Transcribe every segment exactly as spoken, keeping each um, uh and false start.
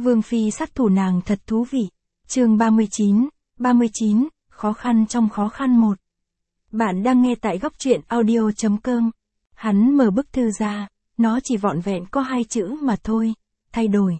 Vương phi sát thủ nàng thật thú vị. Chương ba mươi chín, ba mươi chín, khó khăn trong khó khăn một. Bạn đang nghe tại góc truyện audio chấm com. Hắn mở bức thư ra, nó chỉ vỏn vẹn có hai chữ mà thôi, thay đổi.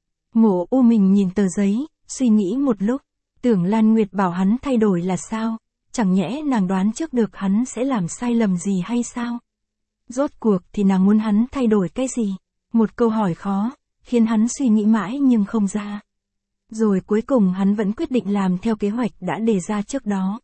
Mộ U mình nhìn tờ giấy, suy nghĩ một lúc, tưởng Lan Nguyệt bảo hắn thay đổi là sao, chẳng nhẽ nàng đoán trước được hắn sẽ làm sai lầm gì hay sao? Rốt cuộc thì nàng muốn hắn thay đổi cái gì? Một câu hỏi khó, khiến hắn suy nghĩ mãi nhưng không ra. Rồi cuối cùng hắn vẫn quyết định làm theo kế hoạch đã đề ra trước đó.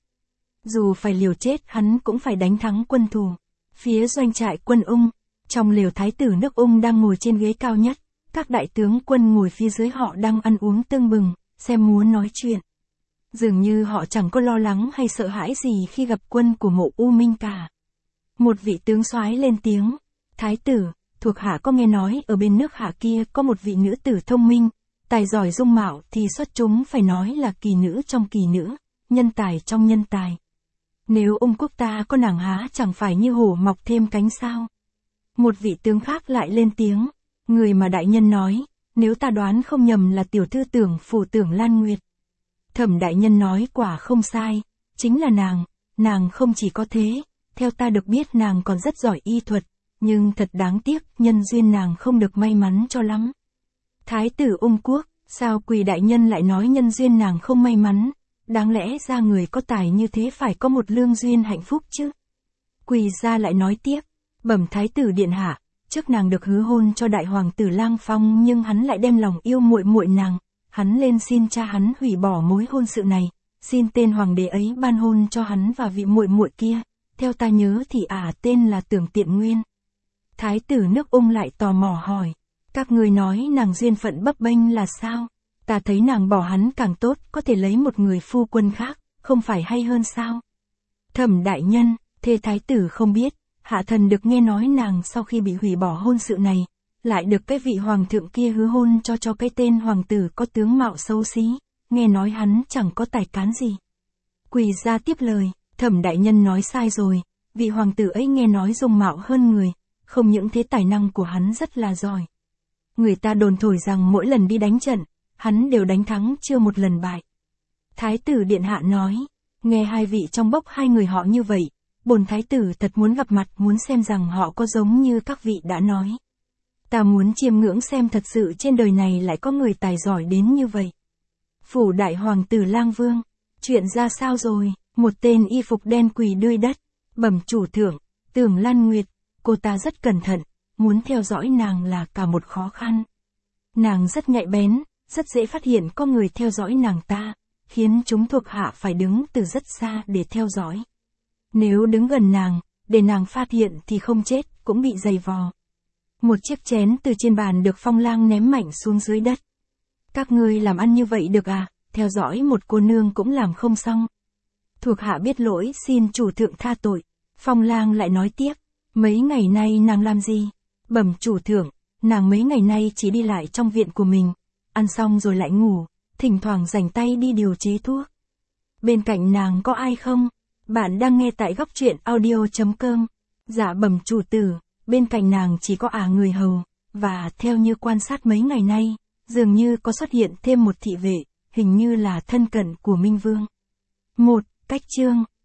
Dù phải liều chết hắn cũng phải đánh thắng quân thù. Phía doanh trại quân Ung, trong lều thái tử nước Ung đang ngồi trên ghế cao nhất, các đại tướng quân ngồi phía dưới họ đang ăn uống tưng bừng, xem múa nói chuyện. Dường như họ chẳng có lo lắng hay sợ hãi gì khi gặp quân của Mộ U Minh cả. Một vị tướng soái lên tiếng, thái tử, thuộc hạ có nghe nói ở bên nước hạ kia có một vị nữ tử thông minh, tài giỏi dung mạo thì xuất chúng phải nói là kỳ nữ trong kỳ nữ, nhân tài trong nhân tài. Nếu Ung quốc ta có nàng há chẳng phải như hổ mọc thêm cánh sao? Một vị tướng khác lại lên tiếng, người mà đại nhân nói, nếu ta đoán không nhầm là tiểu thư tưởng phủ tưởng Lan Nguyệt. Thẩm đại nhân nói quả không sai, chính là nàng, nàng không chỉ có thế, theo ta được biết nàng còn rất giỏi y thuật, nhưng thật đáng tiếc nhân duyên nàng không được may mắn cho lắm. Thái tử Ung quốc, sao Quỳ đại nhân lại nói nhân duyên nàng không may mắn, đáng lẽ ra người có tài như thế phải có một lương duyên hạnh phúc chứ. Quỳ gia lại nói tiếp, bẩm thái tử điện hạ, trước nàng được hứa hôn cho đại hoàng tử Lang Phong nhưng hắn lại đem lòng yêu muội muội nàng, hắn lên xin cha hắn hủy bỏ mối hôn sự này, xin tên hoàng đế ấy ban hôn cho hắn và vị muội muội kia, theo ta nhớ thì ả à, tên là Tưởng Tiện Nguyên. Thái tử nước Ung lại tò mò hỏi, các ngươi nói nàng duyên phận bấp bênh là sao? Ta thấy nàng bỏ hắn càng tốt, có thể lấy một người phu quân khác, không phải hay hơn sao? Thẩm đại nhân, thê thái tử không biết, hạ thần được nghe nói nàng sau khi bị hủy bỏ hôn sự này, lại được cái vị hoàng thượng kia hứa hôn cho cho cái tên hoàng tử có tướng mạo xấu xí, nghe nói hắn chẳng có tài cán gì. Quỳ gia tiếp lời, thẩm đại nhân nói sai rồi, vị hoàng tử ấy nghe nói dung mạo hơn người, không những thế tài năng của hắn rất là giỏi. Người ta đồn thổi rằng mỗi lần đi đánh trận, hắn đều đánh thắng chưa một lần bại. Thái tử điện hạ nói, nghe hai vị trong bốc hai người họ như vậy, bổn thái tử thật muốn gặp mặt, muốn xem rằng họ có giống như các vị đã nói. Ta muốn chiêm ngưỡng xem thật sự trên đời này lại có người tài giỏi đến như vậy. Phủ đại hoàng tử Lang Vương, chuyện ra sao rồi? Một tên y phục đen quỳ đươi đất, bẩm chủ thượng, Tưởng Lan Nguyệt, cô ta rất cẩn thận, muốn theo dõi nàng là cả một khó khăn. Nàng rất nhạy bén, rất dễ phát hiện có người theo dõi nàng ta, khiến chúng thuộc hạ phải đứng từ rất xa để theo dõi. Nếu đứng gần nàng, để nàng phát hiện thì không chết, cũng bị giày vò. Một chiếc chén từ trên bàn được Phong Lang ném mạnh xuống dưới đất. Các ngươi làm ăn như vậy được à, theo dõi một cô nương cũng làm không xong. Thuộc hạ biết lỗi xin chủ thượng tha tội. Phong Lang lại nói tiếp, mấy ngày nay nàng làm gì? Bẩm chủ thượng, nàng mấy ngày nay chỉ đi lại trong viện của mình, ăn xong rồi lại ngủ, thỉnh thoảng rảnh tay đi điều chế thuốc. Bên cạnh nàng có ai không? Bạn đang nghe tại góc truyện audio chấm com. Dạ bẩm chủ tử, bên cạnh nàng chỉ có ả người hầu, và theo như quan sát mấy ngày nay, dường như có xuất hiện thêm một thị vệ, hình như là thân cận của Minh Vương. Một, cách chương.